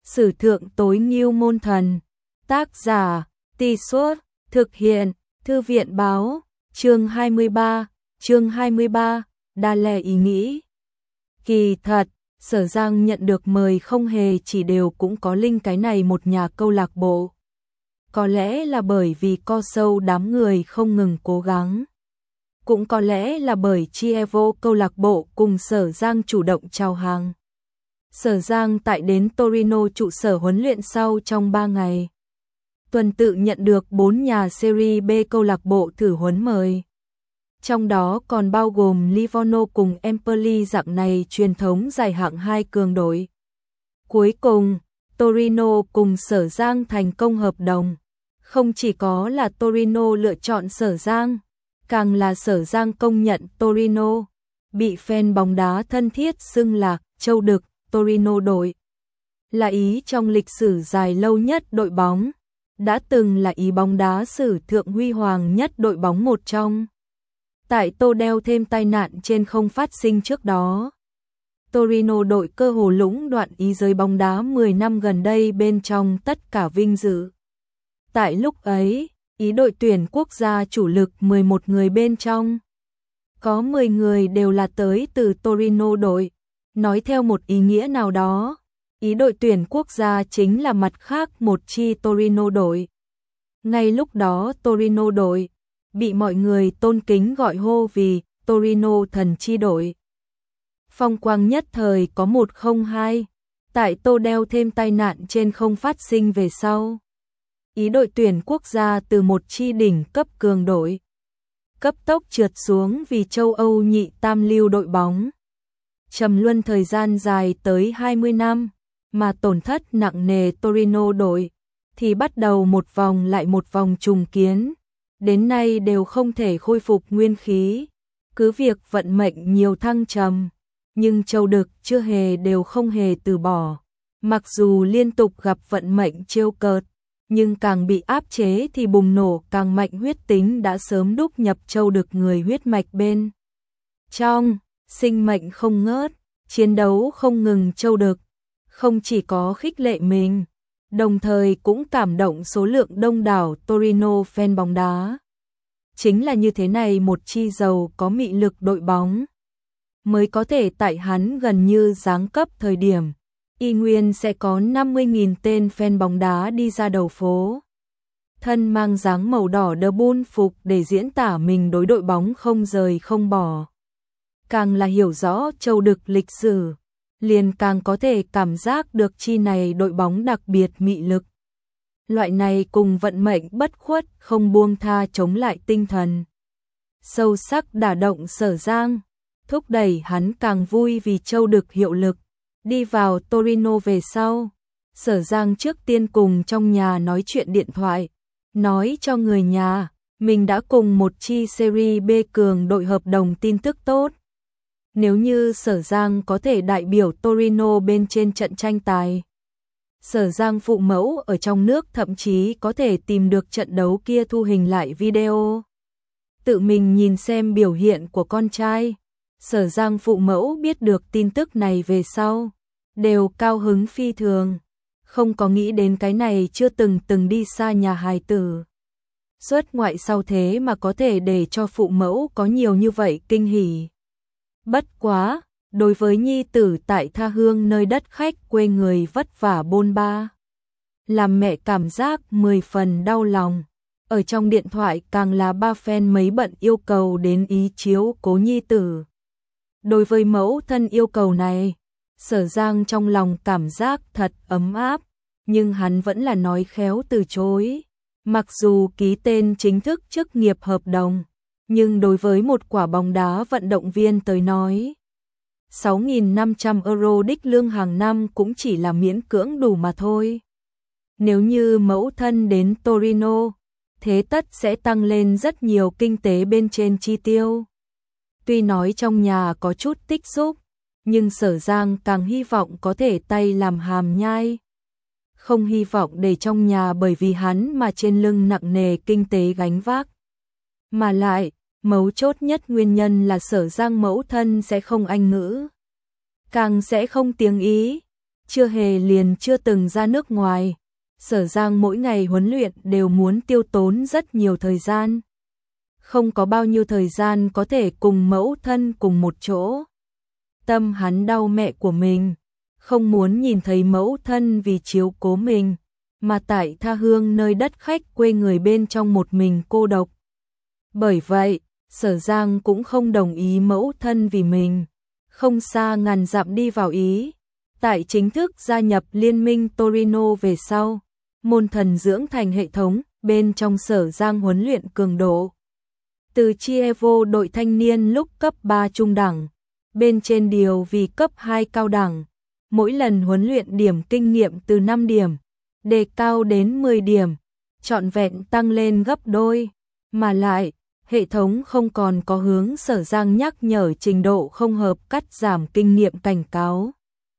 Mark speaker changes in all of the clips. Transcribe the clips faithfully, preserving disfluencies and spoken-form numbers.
Speaker 1: Sử thượng tối ngưu môn thần. Tác giả, Tì Suốt, thực hiện, Thư viện báo, chương hai mươi ba, chương hai mươi ba, đa lè ý nghĩ. Kỳ thật, Sở Giang nhận được mời không hề chỉ đều cũng có linh cái này một nhà câu lạc bộ. Có lẽ là bởi vì co sâu đám người không ngừng cố gắng. Cũng có lẽ là bởi Chievo câu lạc bộ cùng Sở Giang chủ động chào hàng. Sở Giang tại đến Torino trụ sở huấn luyện sau trong ba ngày. Tuần tự nhận được bốn nhà Serie B câu lạc bộ thử huấn mời. Trong đó còn bao gồm Livorno cùng Empoli dạng này truyền thống giải hạng hai cường đội. Cuối cùng, Torino cùng Sở Giang thành công hợp đồng. Không chỉ có là Torino lựa chọn Sở Giang, càng là Sở Giang công nhận Torino, bị fan bóng đá thân thiết xưng là Châu Đực Torino đội. Là Ý trong lịch sử dài lâu nhất đội bóng, đã từng là Ý bóng đá sử thượng huy hoàng nhất đội bóng một trong. Tại Tô đeo thêm tai nạn trên không phát sinh trước đó, Torino đội cơ hồ lũng đoạn Ý giới bóng đá mười năm gần đây bên trong tất cả vinh dự. Tại lúc ấy, Ý đội tuyển quốc gia chủ lực mười một người bên trong, có mười người đều là tới từ Torino đội. Nói theo một ý nghĩa nào đó, Ý đội tuyển quốc gia chính là mặt khác một chi Torino đội. Ngay lúc đó Torino đội bị mọi người tôn kính gọi hô vì Torino thần chi đội. Phong quang nhất thời có một không hai, tại Tô đeo thêm tai nạn trên không phát sinh về sau. Ý đội tuyển quốc gia từ một chi đỉnh cấp cường đội, cấp tốc trượt xuống vì châu Âu nhị tam lưu đội bóng. Trầm luân thời gian dài tới hai mươi năm, mà tổn thất nặng nề Torino đội, thì bắt đầu một vòng lại một vòng trùng kiến. Đến nay đều không thể khôi phục nguyên khí, cứ việc vận mệnh nhiều thăng trầm, nhưng Châu Đực chưa hề đều không hề từ bỏ. Mặc dù liên tục gặp vận mệnh trêu cợt, nhưng càng bị áp chế thì bùng nổ càng mạnh, huyết tính đã sớm đúc nhập Châu Đực người huyết mạch bên trong, sinh mệnh không ngớt, chiến đấu không ngừng. Châu Đực không chỉ có khích lệ mình, đồng thời cũng cảm động số lượng đông đảo Torino fan bóng đá. Chính là như thế này một chi giàu có mị lực đội bóng, mới có thể tại hắn gần như giáng cấp thời điểm, y nguyên sẽ có năm mươi nghìn tên fan bóng đá đi ra đầu phố. Thân mang dáng màu đỏ đờ bun phục để diễn tả mình đối đội bóng không rời không bỏ. Càng là hiểu rõ Châu Đực lịch sử, liền càng có thể cảm giác được chi này đội bóng đặc biệt mị lực. Loại này cùng vận mệnh bất khuất không buông tha chống lại tinh thần sâu sắc đả động Sở Giang, thúc đẩy hắn càng vui vì Châu Đực hiệu lực. Đi vào Torino về sau, Sở Giang trước tiên cùng trong nhà nói chuyện điện thoại, nói cho người nhà mình đã cùng một chi Serie B cường đội hợp đồng. Tin tức tốt, nếu như Sở Giang có thể đại biểu Torino bên trên trận tranh tài, Sở Giang phụ mẫu ở trong nước thậm chí có thể tìm được trận đấu kia thu hình lại video, tự mình nhìn xem biểu hiện của con trai. Sở Giang phụ mẫu biết được tin tức này về sau, đều cao hứng phi thường, không có nghĩ đến cái này chưa từng từng đi xa nhà hài tử xuất ngoại sau thế mà có thể để cho phụ mẫu có nhiều như vậy kinh hỉ. Bất quá, đối với nhi tử tại tha hương nơi đất khách quê người vất vả bôn ba, làm mẹ cảm giác mười phần đau lòng. Ở trong điện thoại càng là ba fan mấy bận yêu cầu đến Ý chiếu cố nhi tử. Đối với mẫu thân yêu cầu này, Sở Giang trong lòng cảm giác thật ấm áp, nhưng hắn vẫn là nói khéo từ chối. Mặc dù ký tên chính thức chức nghiệp hợp đồng, nhưng đối với một quả bóng đá vận động viên tới nói, sáu nghìn năm trăm euro đích lương hàng năm cũng chỉ là miễn cưỡng đủ mà thôi. Nếu như mẫu thân đến Torino, thế tất sẽ tăng lên rất nhiều kinh tế bên trên chi tiêu. Tuy nói trong nhà có chút tích xúc, nhưng Sở Giang càng hy vọng có thể tay làm hàm nhai. Không hy vọng để trong nhà bởi vì hắn mà trên lưng nặng nề kinh tế gánh vác. Mà lại, mấu chốt nhất nguyên nhân là Sở Giang mẫu thân sẽ không Anh ngữ, càng sẽ không tiếng Ý. chưa hề liền chưa từng ra nước ngoài. Sở Giang mỗi ngày huấn luyện đều muốn tiêu tốn rất nhiều thời gian. Không có bao nhiêu thời gian có thể cùng mẫu thân cùng một chỗ. Tâm hắn đau mẹ của mình, không muốn nhìn thấy mẫu thân vì chiếu cố mình, mà tại tha hương nơi đất khách quê người bên trong một mình cô độc. Bởi vậy, Sở Giang cũng không đồng ý mẫu thân vì mình, không xa ngàn dặm đi vào Ý. Tại chính thức gia nhập liên minh Torino về sau, môn thần dưỡng thành hệ thống bên trong Sở Giang huấn luyện cường độ. Từ Chievo đội thanh niên lúc cấp ba trung đẳng, bên trên điều vì cấp hai cao đẳng, mỗi lần huấn luyện điểm kinh nghiệm từ năm điểm, đề cao đến mười điểm, trọn vẹn tăng lên gấp đôi, mà lại, hệ thống không còn có hướng Sở Giang nhắc nhở trình độ không hợp cắt giảm kinh nghiệm cảnh cáo.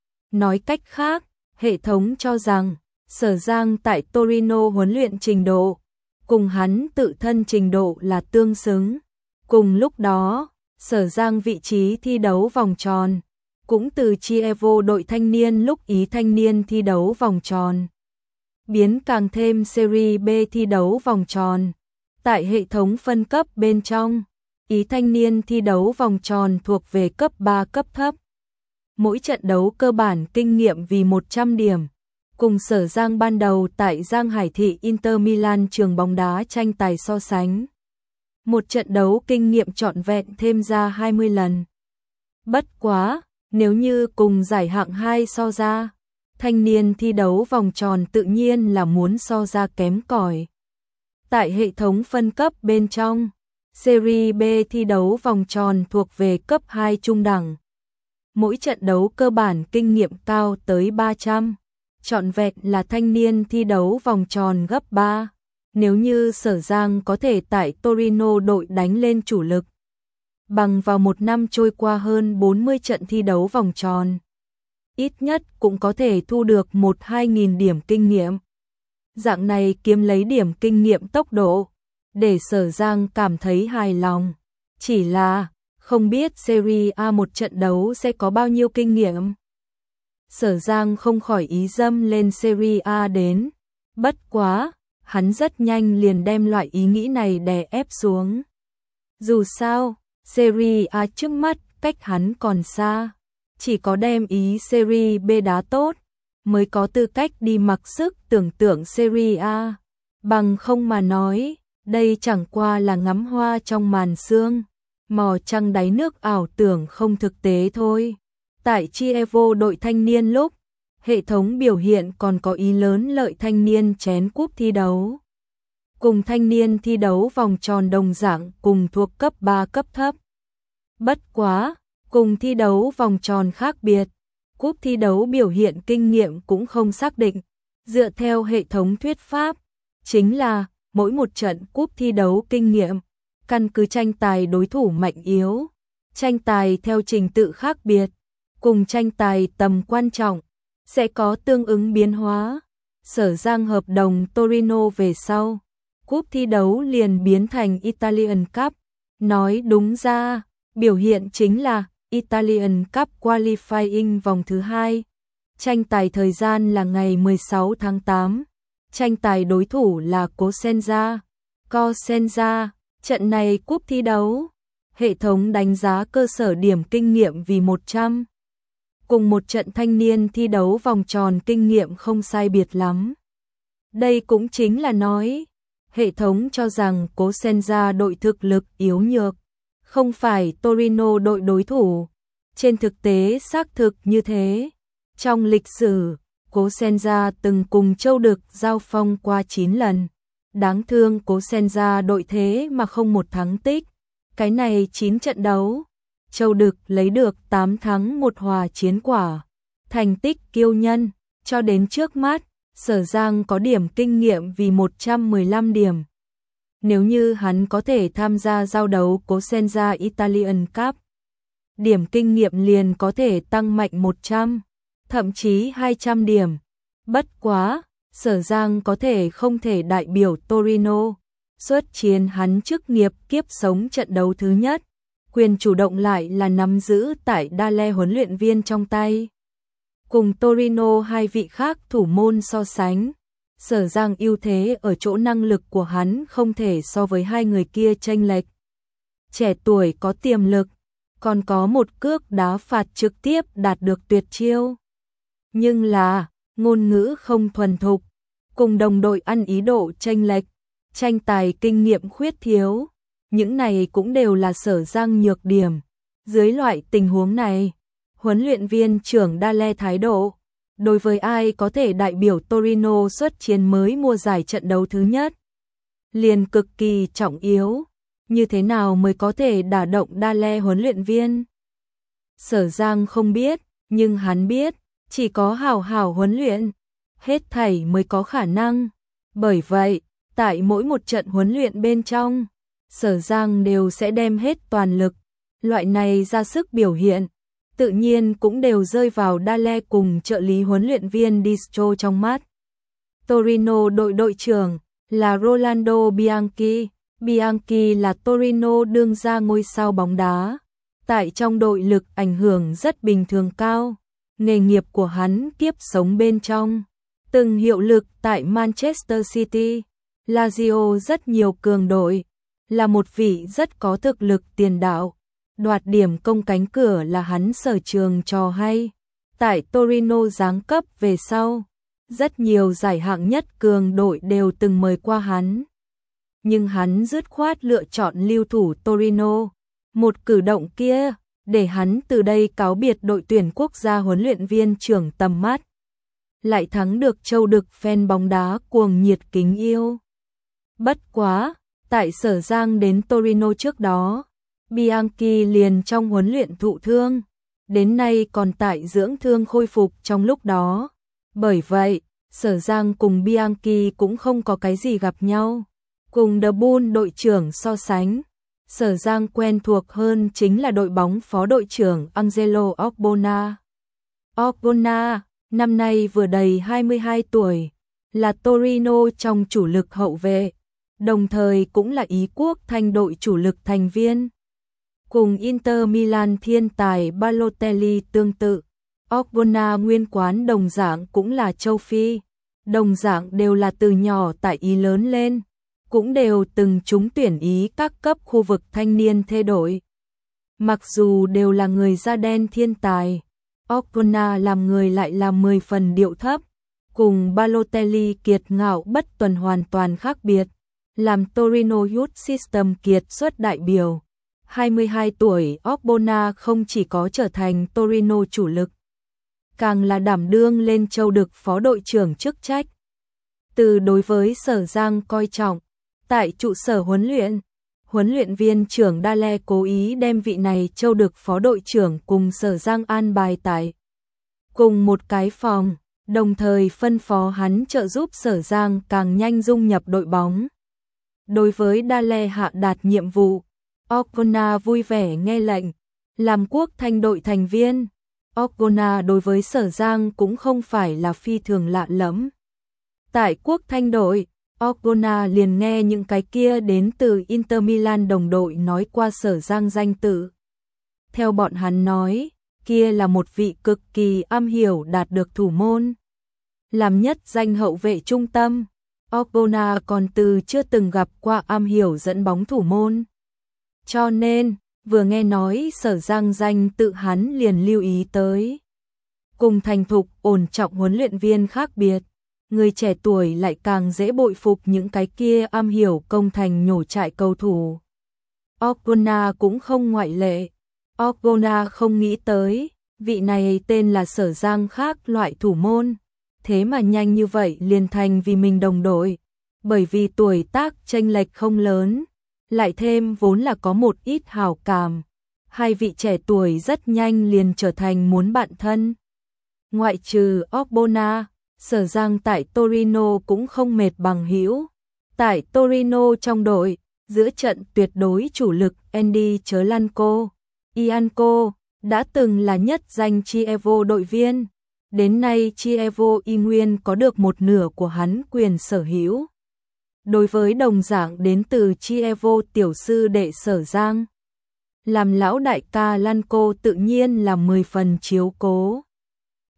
Speaker 1: Nói cách khác, hệ thống cho rằng, Sở Giang tại Torino huấn luyện trình độ, cùng hắn tự thân trình độ là tương xứng. Cùng lúc đó, Sở Giang vị trí thi đấu vòng tròn, cũng từ Chievo đội thanh niên lúc Ý thanh niên thi đấu vòng tròn, biến càng thêm Serie B thi đấu vòng tròn. Tại hệ thống phân cấp bên trong, Ý thanh niên thi đấu vòng tròn thuộc về cấp ba cấp thấp. Mỗi trận đấu cơ bản kinh nghiệm vì một trăm điểm, cùng Sở Giang ban đầu tại Giang Hải Thị Inter Milan trường bóng đá tranh tài so sánh. Một trận đấu kinh nghiệm trọn vẹn thêm ra hai mươi lần. Bất quá, nếu như cùng giải hạng hai so ra, thanh niên thi đấu vòng tròn tự nhiên là muốn so ra kém cỏi. Tại hệ thống phân cấp bên trong, Serie B thi đấu vòng tròn thuộc về cấp hai trung đẳng. Mỗi trận đấu cơ bản kinh nghiệm cao tới ba trăm, trọn vẹn là thanh niên thi đấu vòng tròn gấp ba. Nếu như Sở Giang có thể tại Torino đội đánh lên chủ lực, bằng vào một năm trôi qua hơn bốn mươi trận thi đấu vòng tròn, ít nhất cũng có thể thu được một hai nghìn điểm kinh nghiệm. Dạng này kiếm lấy điểm kinh nghiệm tốc độ, để Sở Giang cảm thấy hài lòng. Chỉ là, không biết Serie A một trận đấu sẽ có bao nhiêu kinh nghiệm. Sở Giang không khỏi ý dâm lên Serie A đến. Bất quá, hắn rất nhanh liền đem loại ý nghĩ này đè ép xuống. Dù sao, Serie A trước mắt cách hắn còn xa. Chỉ có đem ý Serie B đá tốt, mới có tư cách đi mặc sức tưởng tượng Serie A. Bằng không mà nói, đây chẳng qua là ngắm hoa trong màn sương, mò trăng đáy nước ảo tưởng không thực tế thôi. Tại Chievo đội thanh niên lúc, hệ thống biểu hiện còn có ý lớn lợi thanh niên chén cúp thi đấu. Cùng thanh niên thi đấu vòng tròn đồng dạng cùng thuộc cấp ba cấp thấp. Bất quá, cùng thi đấu vòng tròn khác biệt, cúp thi đấu biểu hiện kinh nghiệm cũng không xác định. Dựa theo hệ thống thuyết pháp, chính là mỗi một trận cúp thi đấu kinh nghiệm, căn cứ tranh tài đối thủ mạnh yếu, tranh tài theo trình tự khác biệt, cùng tranh tài tầm quan trọng, sẽ có tương ứng biến hóa. Sở Giang hợp đồng Torino về sau, cúp thi đấu liền biến thành Italian Cup. Nói đúng ra, biểu hiện chính là Italian Cup Qualifying vòng thứ hai. Tranh tài thời gian là ngày mười sáu tháng tám. Tranh tài đối thủ là Cosenza. Cosenza, trận này cúp thi đấu. Hệ thống đánh giá cơ sở điểm kinh nghiệm vì một trăm. Cùng một trận thanh niên thi đấu vòng tròn kinh nghiệm không sai biệt lắm. Đây cũng chính là nói, hệ thống cho rằng Cosenza đội thực lực yếu nhược, không phải Torino đội đối thủ. Trên thực tế xác thực như thế. Trong lịch sử, Cosenza từng cùng Châu Đực giao phong qua chín lần. Đáng thương Cosenza đội thế mà không một thắng tích. Cái này chín trận đấu, Châu Đực lấy được tám thắng một hòa chiến quả. Thành tích kiêu nhân, cho đến trước mắt, Sở Giang có điểm kinh nghiệm vì một trăm mười lăm điểm. Nếu như hắn có thể tham gia giao đấu Cosenza Italian Cup, điểm kinh nghiệm liền có thể tăng mạnh một trăm, thậm chí hai trăm điểm. Bất quá, Sở Giang có thể không thể đại biểu Torino, xuất chiến hắn chức nghiệp kiếp sống trận đấu thứ nhất, quyền chủ động lại là nắm giữ tại Dale huấn luyện viên trong tay. Cùng Torino hai vị khác thủ môn so sánh, Sở Giang ưu thế ở chỗ năng lực của hắn không thể so với hai người kia chênh lệch. Trẻ tuổi có tiềm lực, còn có một cước đá phạt trực tiếp đạt được tuyệt chiêu. Nhưng là, ngôn ngữ không thuần thục, cùng đồng đội ăn ý độ chênh lệch, tranh tài kinh nghiệm khuyết thiếu, những này cũng đều là Sở Giang nhược điểm. Dưới loại tình huống này, huấn luyện viên trưởng Dale thái độ, đối với ai có thể đại biểu Torino xuất chiến mới mùa giải trận đấu thứ nhất, liền cực kỳ trọng yếu. Như thế nào mới có thể đả động Dale huấn luyện viên? Sở Giang không biết, nhưng hắn biết, chỉ có hảo hảo huấn luyện, hết thảy mới có khả năng. Bởi vậy, tại mỗi một trận huấn luyện bên trong, Sở Giang đều sẽ đem hết toàn lực, loại này ra sức biểu hiện, tự nhiên cũng đều rơi vào Dale cùng trợ lý huấn luyện viên Distro trong mắt. Torino đội đội trưởng là Rolando Bianchi. Bianchi là Torino đương gia ngôi sao bóng đá, tại trong đội lực ảnh hưởng rất bình thường cao. Nghề nghiệp của hắn kiếp sống bên trong, từng hiệu lực tại Manchester City, Lazio rất nhiều cường đội, là một vị rất có thực lực tiền đạo. Đoạt điểm công cánh cửa là hắn sở trường trò hay. Tại Torino giáng cấp về sau, rất nhiều giải hạng nhất cường đội đều từng mời qua hắn. Nhưng hắn dứt khoát lựa chọn lưu thủ Torino. Một cử động kia, để hắn từ đây cáo biệt đội tuyển quốc gia huấn luyện viên trưởng tầm mắt. Lại thắng được châu đực fan bóng đá cuồng nhiệt kính yêu. Bất quá, tại Sở Giang đến Torino trước đó, Bianchi liền trong huấn luyện thụ thương, đến nay còn tại dưỡng thương khôi phục trong lúc đó. Bởi vậy, Sở Giang cùng Bianchi cũng không có cái gì gặp nhau. Cùng The Bull đội trưởng so sánh, Sở Giang quen thuộc hơn chính là đội bóng phó đội trưởng Angelo Ogbonna. Ogbonna, năm nay vừa đầy hai mươi hai tuổi, là Torino trong chủ lực hậu vệ, đồng thời cũng là Ý quốc thanh đội chủ lực thành viên. Cùng Inter Milan thiên tài Balotelli tương tự, Ogbonna nguyên quán đồng dạng cũng là châu Phi, đồng dạng đều là từ nhỏ tại Ý lớn lên, cũng đều từng trúng tuyển Ý các cấp khu vực thanh niên thê đội. Mặc dù đều là người da đen thiên tài, Ogbonna làm người lại là mười phần điệu thấp, cùng Balotelli kiệt ngạo bất tuần hoàn toàn khác biệt, làm Torino Youth System kiệt xuất đại biểu. hai mươi hai tuổi, Ogbonna không chỉ có trở thành Torino chủ lực, càng là đảm đương lên châu đực phó đội trưởng chức trách. Từ đối với Sở Giang coi trọng, tại trụ sở huấn luyện, huấn luyện viên trưởng Dale cố ý đem vị này châu đực phó đội trưởng cùng Sở Giang an bài tại cùng một cái phòng, đồng thời phân phó hắn trợ giúp Sở Giang càng nhanh dung nhập đội bóng. Đối với Dale hạ đạt nhiệm vụ, Ogbonna vui vẻ nghe lệnh, làm quốc thanh đội thành viên. Ogbonna đối với Sở Giang cũng không phải là phi thường lạ lẫm. Tại quốc thanh đội, Ogbonna liền nghe những cái kia đến từ Inter Milan đồng đội nói qua Sở Giang danh tự. Theo bọn hắn nói, kia là một vị cực kỳ am hiểu đạt được thủ môn. Làm nhất danh hậu vệ trung tâm, Ogbonna còn từ chưa từng gặp qua am hiểu dẫn bóng thủ môn. Cho nên, vừa nghe nói Sở Giang danh tự hắn liền lưu ý tới. Cùng thành thục ổn trọng huấn luyện viên khác biệt, người trẻ tuổi lại càng dễ bội phục những cái kia am hiểu công thành nhổ trại cầu thủ. Ogbonna cũng không ngoại lệ. Ogbonna không nghĩ tới, vị này tên là Sở Giang khác loại thủ môn, thế mà nhanh như vậy liền thành vì mình đồng đội, bởi vì tuổi tác chênh lệch không lớn, lại thêm vốn là có một ít hảo cảm, hai vị trẻ tuổi rất nhanh liền trở thành muốn bạn thân. Ngoại trừ Ogbonna, Sở Giang tại Torino cũng không mệt bằng hữu. Tại Torino trong đội, giữa trận tuyệt đối chủ lực Andy Chierlanco, Ianco, đã từng là nhất danh Chievo đội viên. Đến nay Chievo y nguyên có được một nửa của hắn quyền sở hữu. Đối với đồng dạng đến từ Chievo tiểu sư đệ Sở Giang, làm lão đại ca Lanco tự nhiên là mười phần chiếu cố.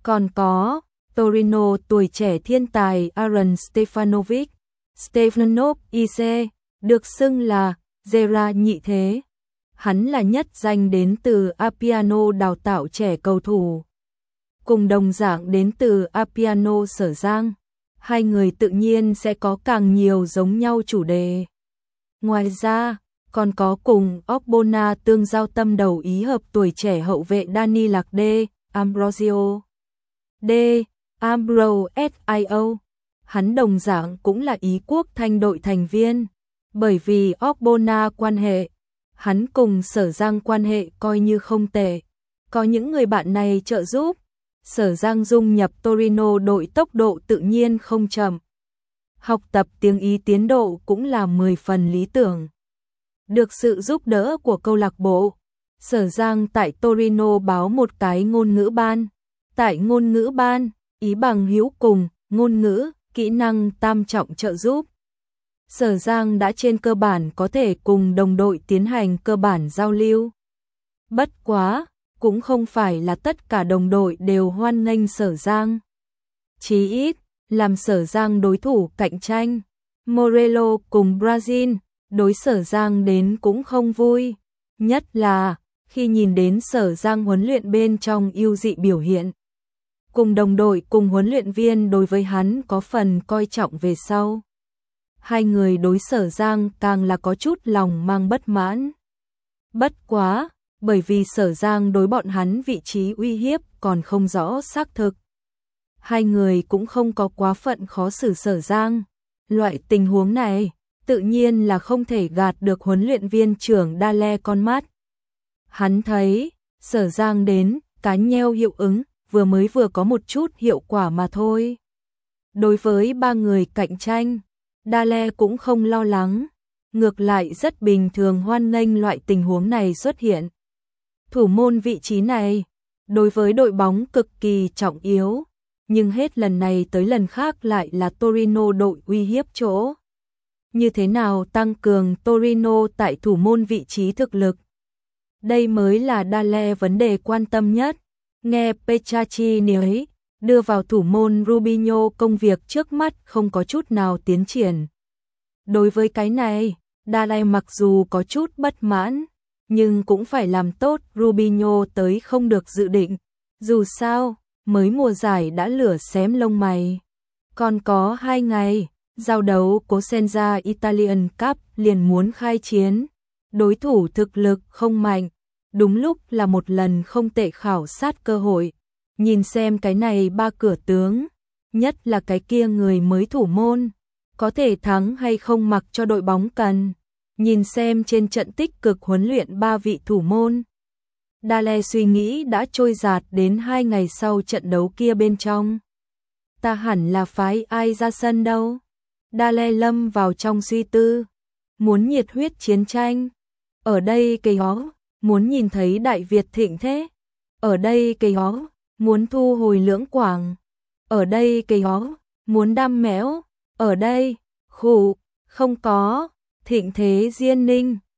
Speaker 1: Còn có Torino tuổi trẻ thiên tài Aaron Stefanovic, Stefanov i xê, được xưng là Gera nhị thế. Hắn là nhất danh đến từ Appiano đào tạo trẻ cầu thủ. Cùng đồng dạng đến từ Appiano Sở Giang, hai người tự nhiên sẽ có càng nhiều giống nhau chủ đề. Ngoài ra, còn có cùng Ogbonna tương giao tâm đầu ý hợp tuổi trẻ hậu vệ Dani Lạc D. Ambrosio. D. Ambrosio. Hắn đồng dạng cũng là Ý quốc Thanh đội thành viên. Bởi vì Ogbonna quan hệ, hắn cùng Sở Giang quan hệ coi như không tệ. Có những người bạn này trợ giúp, Sở Giang dung nhập Torino đội tốc độ tự nhiên không chậm. Học tập tiếng Ý tiến độ cũng là mười phần lý tưởng. Được sự giúp đỡ của câu lạc bộ, Sở Giang tại Torino báo một cái ngôn ngữ ban. Tại ngôn ngữ ban, Ý bằng hữu cùng, ngôn ngữ, kỹ năng tam trọng trợ giúp. Sở Giang đã trên cơ bản có thể cùng đồng đội tiến hành cơ bản giao lưu. Bất quá, cũng không phải là tất cả đồng đội đều hoan nghênh Sở Giang. Chí ít, làm Sở Giang đối thủ cạnh tranh. Morello cùng Brazil, đối Sở Giang đến cũng không vui. Nhất là, khi nhìn đến Sở Giang huấn luyện bên trong ưu dị biểu hiện. Cùng đồng đội cùng huấn luyện viên đối với hắn có phần coi trọng về sau. Hai người đối Sở Giang càng là có chút lòng mang bất mãn. Bất quá, bởi vì Sở Giang đối bọn hắn vị trí uy hiếp còn không rõ xác thực. Hai người cũng không có quá phận khó xử Sở Giang. Loại tình huống này, tự nhiên là không thể gạt được huấn luyện viên trưởng Dale con mắt. Hắn thấy, Sở Giang đến, cá nheo hiệu ứng, vừa mới vừa có một chút hiệu quả mà thôi. Đối với ba người cạnh tranh, Dale cũng không lo lắng, ngược lại rất bình thường hoan nghênh loại tình huống này xuất hiện. Thủ môn vị trí này, đối với đội bóng cực kỳ trọng yếu, nhưng hết lần này tới lần khác lại là Torino đội uy hiếp chỗ. Như thế nào tăng cường Torino tại thủ môn vị trí thực lực? Đây mới là Dale vấn đề quan tâm nhất. Nghe Petracchi nói, đưa vào thủ môn Rubinho công việc trước mắt không có chút nào tiến triển. Đối với cái này, Dale mặc dù có chút bất mãn, nhưng cũng phải làm tốt Rubinho tới không được dự định. Dù sao, mới mùa giải đã lửa xém lông mày. Còn có hai ngày, giao đấu Cosenza Italian Cup liền muốn khai chiến. Đối thủ thực lực không mạnh, đúng lúc là một lần không tệ khảo sát cơ hội. Nhìn xem cái này ba cửa tướng, nhất là cái kia người mới thủ môn, có thể thắng hay không mặc cho đội bóng cần. Nhìn xem trên trận tích cực huấn luyện ba vị thủ môn. Dale suy nghĩ đã trôi dạt đến hai ngày sau trận đấu kia bên trong. Ta hẳn là phái ai ra sân đâu? Dale lâm vào trong suy tư. Muốn nhiệt huyết chiến tranh. Ở đây cây hó, muốn nhìn thấy Đại Việt thịnh thế. Ở đây cây hó, muốn thu hồi Lưỡng Quảng. Ở đây cây hó, muốn đam méo. Ở đây, khủ, không có. Thịnh thế Diên Ninh,